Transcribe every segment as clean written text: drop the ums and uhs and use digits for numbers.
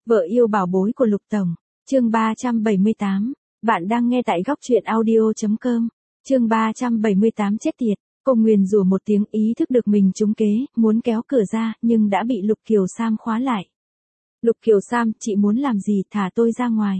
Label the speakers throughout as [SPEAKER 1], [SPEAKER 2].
[SPEAKER 1] Vợ yêu bảo bối của Lục Tổng. Chương 378. Bạn đang nghe tại góc truyện audio.com. Chương 378 chết tiệt. Cô nguyền rủa một tiếng, ý thức được mình trúng kế, muốn kéo cửa ra, nhưng đã bị Lục Kiều Sam khóa lại. Lục Kiều Sam, chị muốn làm gì, thả tôi ra ngoài.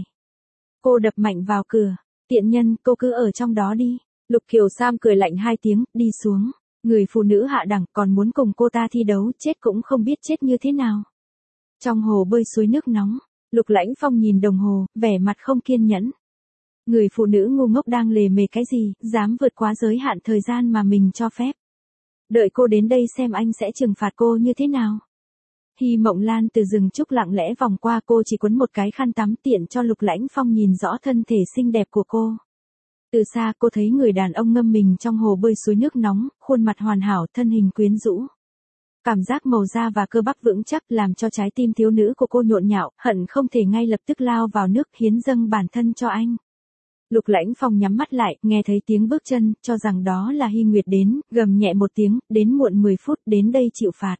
[SPEAKER 1] Cô đập mạnh vào cửa. Tiện nhân, cô cứ ở trong đó đi. Lục Kiều Sam cười lạnh hai tiếng, đi xuống. Người phụ nữ hạ đẳng còn muốn cùng cô ta thi đấu, chết cũng không biết chết như thế nào. Trong hồ bơi suối nước nóng, Lục Lãnh Phong nhìn đồng hồ, vẻ mặt không kiên nhẫn. Người phụ nữ ngu ngốc đang lề mề cái gì, dám vượt quá giới hạn thời gian mà mình cho phép. Đợi cô đến đây xem anh sẽ trừng phạt cô như thế nào. Hy Mộng Lan từ rừng trúc lặng lẽ vòng qua, cô chỉ quấn một cái khăn tắm tiện cho Lục Lãnh Phong nhìn rõ thân thể xinh đẹp của cô. Từ xa cô thấy người đàn ông ngâm mình trong hồ bơi suối nước nóng, khuôn mặt hoàn hảo, thân hình quyến rũ. Cảm giác màu da và cơ bắp vững chắc làm cho trái tim thiếu nữ của cô nhộn nhạo, hận không thể ngay lập tức lao vào nước hiến dâng bản thân cho anh. Lục Lãnh Phong nhắm mắt lại, nghe thấy tiếng bước chân, cho rằng đó là Hy Nguyệt đến, gầm nhẹ một tiếng, đến muộn 10 phút, đến đây chịu phạt.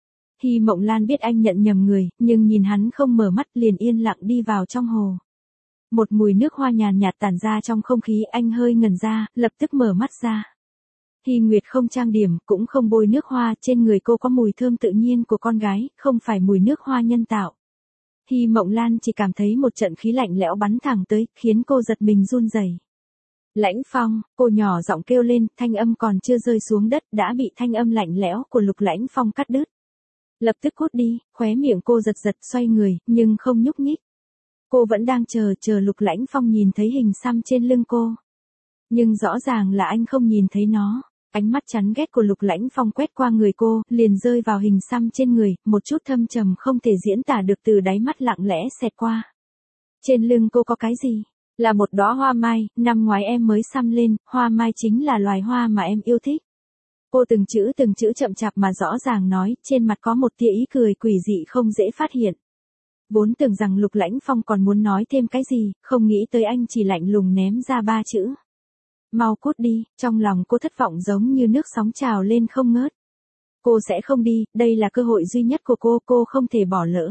[SPEAKER 1] Hy Mộng Lan biết anh nhận nhầm người, nhưng nhìn hắn không mở mắt liền yên lặng đi vào trong hồ. Một mùi nước hoa nhàn nhạt tản ra trong không khí, anh hơi ngẩn ra, lập tức mở mắt ra. Hy Nguyệt không trang điểm, cũng không bôi nước hoa, trên người cô có mùi thơm tự nhiên của con gái, không phải mùi nước hoa nhân tạo. Hy Mộng Lan chỉ cảm thấy một trận khí lạnh lẽo bắn thẳng tới, khiến cô giật mình run rẩy. Lãnh Phong, cô nhỏ giọng kêu lên, thanh âm còn chưa rơi xuống đất đã bị thanh âm lạnh lẽo của Lục Lãnh Phong cắt đứt. Lập tức cút đi, khóe miệng cô giật giật xoay người, nhưng không nhúc nhích. Cô vẫn đang chờ Lục Lãnh Phong nhìn thấy hình xăm trên lưng cô. Nhưng rõ ràng là anh không nhìn thấy nó. Ánh mắt chán ghét của Lục Lãnh Phong quét qua người cô, liền rơi vào hình xăm trên người, một chút thâm trầm không thể diễn tả được từ đáy mắt lặng lẽ xẹt qua. Trên lưng cô có cái gì? Là một đóa hoa mai, năm ngoái em mới xăm lên, hoa mai chính là loài hoa mà em yêu thích. Cô từng chữ chậm chạp mà rõ ràng nói, trên mặt có một tia ý cười quỷ dị không dễ phát hiện. Vốn tưởng rằng Lục Lãnh Phong còn muốn nói thêm cái gì, không nghĩ tới anh chỉ lạnh lùng ném ra 3 chữ. Mau cút đi, trong lòng cô thất vọng giống như nước sóng trào lên không ngớt. Cô sẽ không đi, đây là cơ hội duy nhất của cô không thể bỏ lỡ.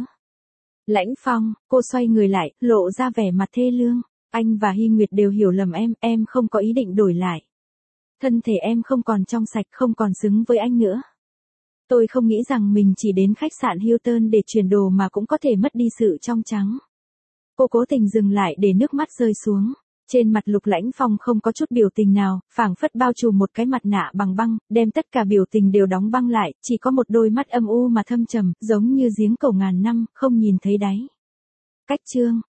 [SPEAKER 1] Lãnh Phong, cô xoay người lại, lộ ra vẻ mặt thê lương. Anh và Hy Nguyệt đều hiểu lầm em không có ý định đổi lại. Thân thể em không còn trong sạch, không còn xứng với anh nữa. Tôi không nghĩ rằng mình chỉ đến khách sạn Hilton để chuyển đồ mà cũng có thể mất đi sự trong trắng. Cô cố tình dừng lại để nước mắt rơi xuống. Trên mặt Lục Lãnh Phong không có chút biểu tình nào, phảng phất bao trùm một cái mặt nạ bằng băng, đem tất cả biểu tình đều đóng băng lại, chỉ có một đôi mắt âm u mà thâm trầm, giống như giếng cổ ngàn năm, không nhìn thấy đáy. Cách chương,